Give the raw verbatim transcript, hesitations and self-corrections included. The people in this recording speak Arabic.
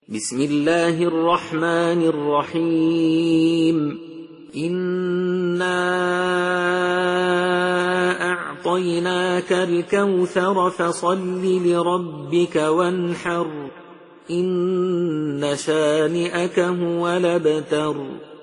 بسم الله الرحمن الرحيم إنا أعطيناك الكوثر فصل لربك وانحر إن شانئك هو الأبتر.